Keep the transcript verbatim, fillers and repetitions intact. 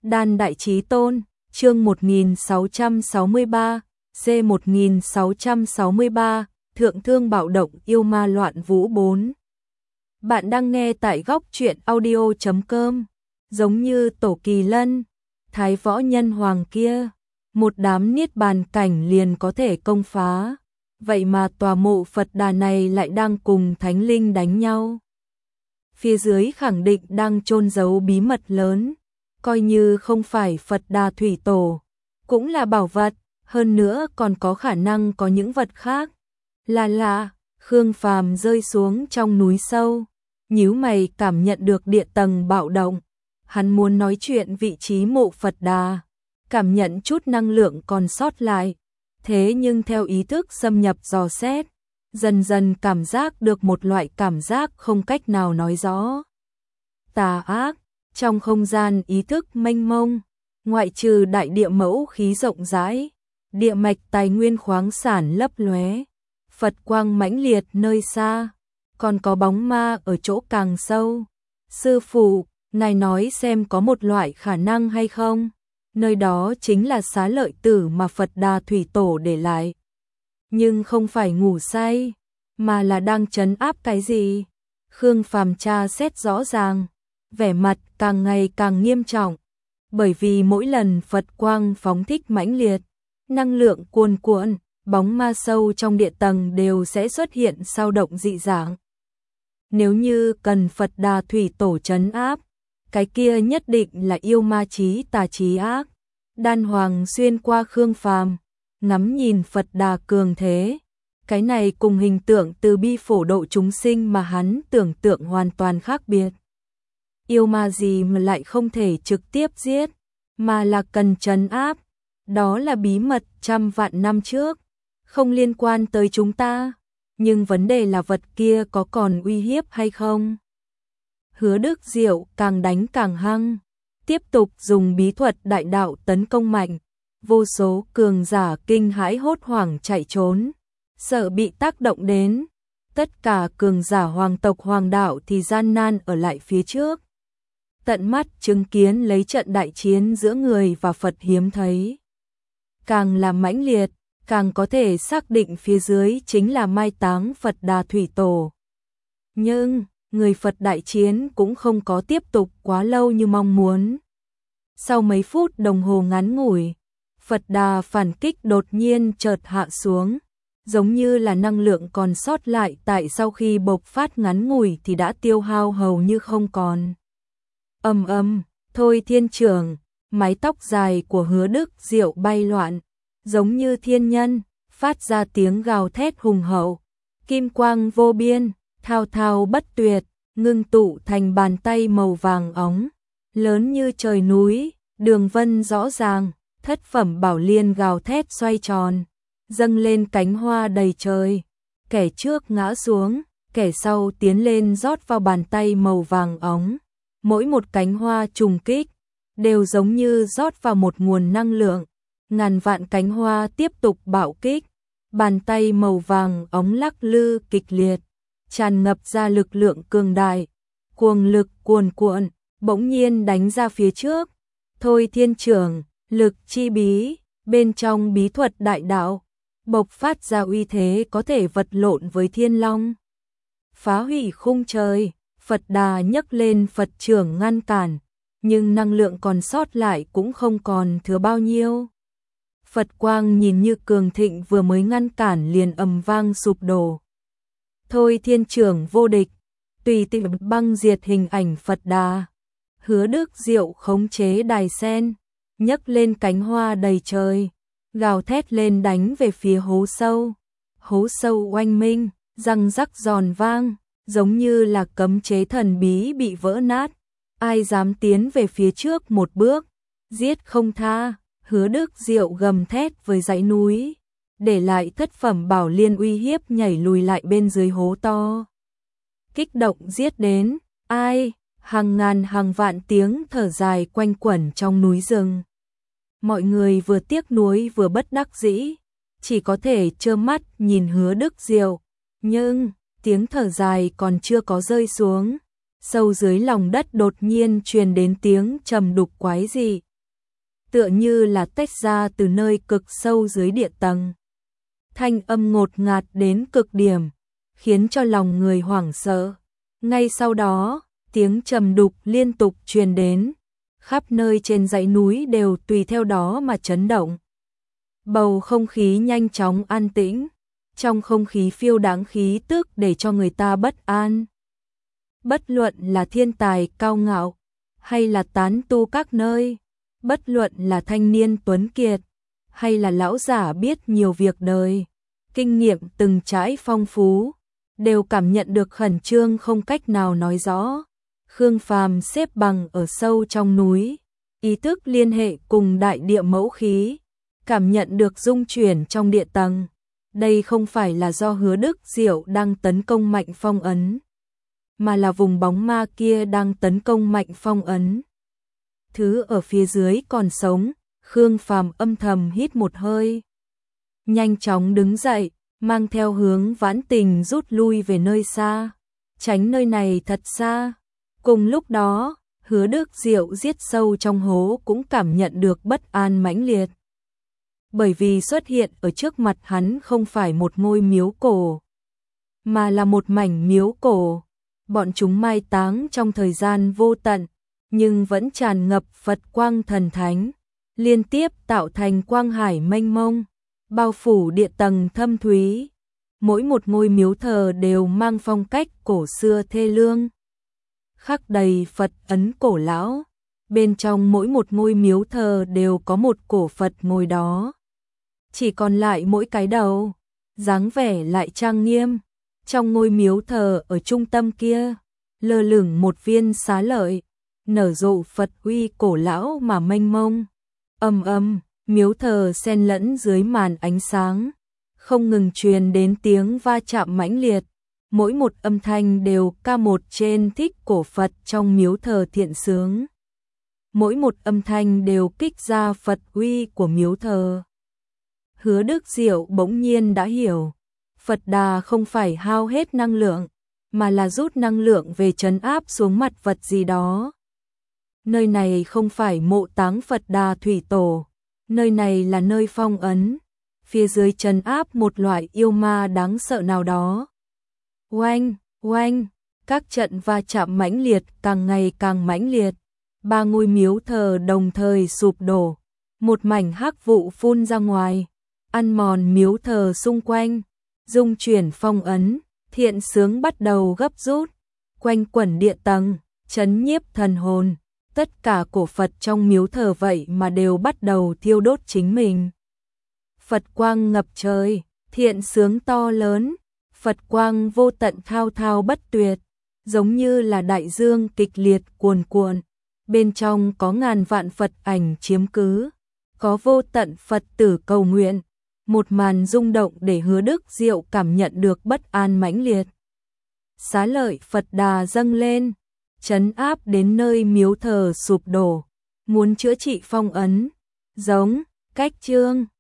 Đan Đại Chí Tôn, chương một nghìn sáu trăm sáu mươi ba, C một nghìn sáu trăm sáu mươi ba, Thượng Thương Bạo Động Yêu Ma Loạn Vũ bốn. Bạn đang nghe tại góc truyện audio chấm com. Giống như Tổ Kỳ Lân, Thái Võ Nhân Hoàng kia, một đám niết bàn cảnh liền có thể công phá. Vậy mà tòa mộ Phật Đà này lại đang cùng thánh linh đánh nhau. Phía dưới khẳng định đang chôn giấu bí mật lớn, coi như không phải Phật Đà Thủy Tổ, cũng là bảo vật, hơn nữa còn có khả năng có những vật khác. Là lạ, Khương Phàm rơi xuống trong núi sâu, nhíu mày cảm nhận được địa tầng bạo động. Hắn muốn nói chuyện vị trí mộ Phật Đà, cảm nhận chút năng lượng còn sót lại. Thế nhưng theo ý thức xâm nhập dò xét, dần dần cảm giác được một loại cảm giác không cách nào nói rõ. Tà ác, trong không gian ý thức mênh mông, ngoại trừ đại địa mẫu khí rộng rãi, địa mạch tài nguyên khoáng sản lấp lóe, Phật quang mãnh liệt nơi xa, còn có bóng ma ở chỗ càng sâu. Sư phụ, ngài nói xem có một loại khả năng hay không? Nơi đó chính là xá lợi tử mà Phật Đà Thủy Tổ để lại. Nhưng không phải ngủ say, mà là đang trấn áp cái gì? Khương Phàm tra xét rõ ràng, vẻ mặt càng ngày càng nghiêm trọng, bởi vì mỗi lần Phật quang phóng thích mãnh liệt, năng lượng cuồn cuộn, bóng ma sâu trong địa tầng đều sẽ xuất hiện dao động dị dạng. Nếu như cần Phật Đà Thủy Tổ trấn áp, cái kia nhất định là yêu ma chí tà chí ác. Đan Hoàng xuyên qua Khương Phàm, ngắm nhìn Phật Đà cường thế, cái này cùng hình tượng từ bi phổ độ chúng sinh mà hắn tưởng tượng hoàn toàn khác biệt. Yêu ma gì mà lại không thể trực tiếp giết, mà là cần trấn áp, đó là bí mật trăm vạn năm trước, không liên quan tới chúng ta, nhưng vấn đề là vật kia có còn uy hiếp hay không? Hứa Đức Diệu càng đánh càng hăng, tiếp tục dùng bí thuật đại đạo tấn công mạnh, vô số cường giả kinh hãi hốt hoảng chạy trốn, sợ bị tác động đến, tất cả cường giả hoàng tộc hoàng đạo thì gian nan ở lại phía trước. Tận mắt chứng kiến lấy trận đại chiến giữa người và Phật hiếm thấy. Càng là mãnh liệt, càng có thể xác định phía dưới chính là mai táng Phật Đà Thủy Tổ. Nhưng người Phật đại chiến cũng không có tiếp tục quá lâu như mong muốn. Sau mấy phút đồng hồ ngắn ngủi, Phật Đà phản kích đột nhiên chợt hạ xuống, giống như là năng lượng còn sót lại tại sau khi bộc phát ngắn ngủi thì đã tiêu hao hầu như không còn. Ầm ầm, Thôi Thiên Trưởng, mái tóc dài của Hứa Đức Diệu bay loạn, giống như thiên nhân, phát ra tiếng gào thét hùng hậu, kim quang vô biên, thao thao bất tuyệt, ngưng tụ thành bàn tay màu vàng óng, lớn như trời núi, đường vân rõ ràng, thất phẩm bảo liên gào thét xoay tròn, dâng lên cánh hoa đầy trời, kẻ trước ngã xuống, kẻ sau tiến lên rót vào bàn tay màu vàng óng, mỗi một cánh hoa trùng kích, đều giống như rót vào một nguồn năng lượng, ngàn vạn cánh hoa tiếp tục bạo kích, bàn tay màu vàng óng lắc lư kịch liệt, tràn ngập ra lực lượng cường đại, cuồng lực cuồn cuộn, bỗng nhiên đánh ra phía trước. Thôi Thiên Trưởng, lực chi bí, bên trong bí thuật đại đạo, bộc phát ra uy thế có thể vật lộn với thiên long. Phá hủy khung trời, Phật Đà nhấc lên Phật trưởng ngăn cản, nhưng năng lượng còn sót lại cũng không còn thừa bao nhiêu. Phật quang nhìn như cường thịnh vừa mới ngăn cản liền ầm vang sụp đổ. Thôi Thiên Trưởng vô địch, tùy tiện băng diệt hình ảnh Phật Đà. Hứa Đức Diệu khống chế đài sen, nhấc lên cánh hoa đầy trời, gào thét lên đánh về phía hố sâu. Hố sâu oanh minh, răng rắc giòn vang, giống như là cấm chế thần bí bị vỡ nát. Ai dám tiến về phía trước một bước, giết không tha. Hứa Đức Diệu gầm thét với dãy núi, để lại thất phẩm bảo liên uy hiếp nhảy lùi lại bên dưới hố to. Kích động giết đến, ai, hàng ngàn hàng vạn tiếng thở dài quanh quẩn trong núi rừng. Mọi người vừa tiếc nuối vừa bất đắc dĩ, chỉ có thể trơ mắt nhìn Hứa Đức Diệu, nhưng tiếng thở dài còn chưa có rơi xuống, sâu dưới lòng đất đột nhiên truyền đến tiếng trầm đục quái dị, tựa như là tách ra từ nơi cực sâu dưới địa tầng. Thanh âm ngột ngạt đến cực điểm, khiến cho lòng người hoảng sợ. Ngay sau đó, tiếng trầm đục liên tục truyền đến, khắp nơi trên dãy núi đều tùy theo đó mà chấn động. Bầu không khí nhanh chóng an tĩnh, trong không khí phiêu đáng khí tức để cho người ta bất an. Bất luận là thiên tài cao ngạo, hay là tán tu các nơi, bất luận là thanh niên tuấn kiệt, hay là lão giả biết nhiều việc đời, kinh nghiệm từng trải phong phú, đều cảm nhận được khẩn trương không cách nào nói rõ. Khương Phàm xếp bằng ở sâu trong núi, ý thức liên hệ cùng đại địa mẫu khí, cảm nhận được dung chuyển trong địa tầng. Đây không phải là do Hứa Đức Diệu đang tấn công mạnh phong ấn, mà là vùng bóng ma kia đang tấn công mạnh phong ấn. Thứ ở phía dưới còn sống, Khương Phàm âm thầm hít một hơi. Nhanh chóng đứng dậy, mang theo hướng Vãn Tình rút lui về nơi xa, tránh nơi này thật xa. Cùng lúc đó, Hứa Đức Diệu giết sâu trong hố cũng cảm nhận được bất an mãnh liệt. Bởi vì xuất hiện ở trước mặt hắn không phải một ngôi miếu cổ, mà là một mảnh miếu cổ. Bọn chúng mai táng trong thời gian vô tận, nhưng vẫn tràn ngập Phật quang thần thánh, liên tiếp tạo thành quang hải mênh mông, bao phủ địa tầng thâm thúy. Mỗi một ngôi miếu thờ đều mang phong cách cổ xưa thê lương, khắc đầy Phật ấn cổ lão. Bên trong mỗi một ngôi miếu thờ đều có một cổ Phật ngồi đó, chỉ còn lại mỗi cái đầu, dáng vẻ lại trang nghiêm. Trong ngôi miếu thờ ở trung tâm kia, lơ lửng một viên xá lợi, nở rộ Phật uy cổ lão mà mênh mông. Ầm ầm, miếu thờ xen lẫn dưới màn ánh sáng, không ngừng truyền đến tiếng va chạm mãnh liệt. Mỗi một âm thanh đều ca một trên thích cổ Phật trong miếu thờ thiện sướng. Mỗi một âm thanh đều kích ra Phật uy của miếu thờ. Hứa Đức Diệu bỗng nhiên đã hiểu, Phật Đà không phải hao hết năng lượng, mà là rút năng lượng về trấn áp xuống mặt vật gì đó. Nơi này không phải mộ táng Phật Đà Thủy Tổ, nơi này là nơi phong ấn, phía dưới trấn áp một loại yêu ma đáng sợ nào đó. Oanh, oanh, các trận va chạm mãnh liệt càng ngày càng mãnh liệt, ba ngôi miếu thờ đồng thời sụp đổ, một mảnh hắc vụ phun ra ngoài, ăn mòn miếu thờ xung quanh, dung chuyển phong ấn, thiện sướng bắt đầu gấp rút, quanh quẩn địa tầng, chấn nhiếp thần hồn. Tất cả cổ Phật trong miếu thờ vậy mà đều bắt đầu thiêu đốt chính mình. Phật quang ngập trời, thiện sướng to lớn, Phật quang vô tận thao thao bất tuyệt, giống như là đại dương kịch liệt cuồn cuộn. Bên trong có ngàn vạn Phật ảnh chiếm cứ, có vô tận Phật tử cầu nguyện. Một màn rung động để Hứa Đức Diệu cảm nhận được bất an mãnh liệt. Xá lợi Phật Đà dâng lên, trấn áp đến nơi miếu thờ sụp đổ, muốn chữa trị phong ấn. Giống, cách chương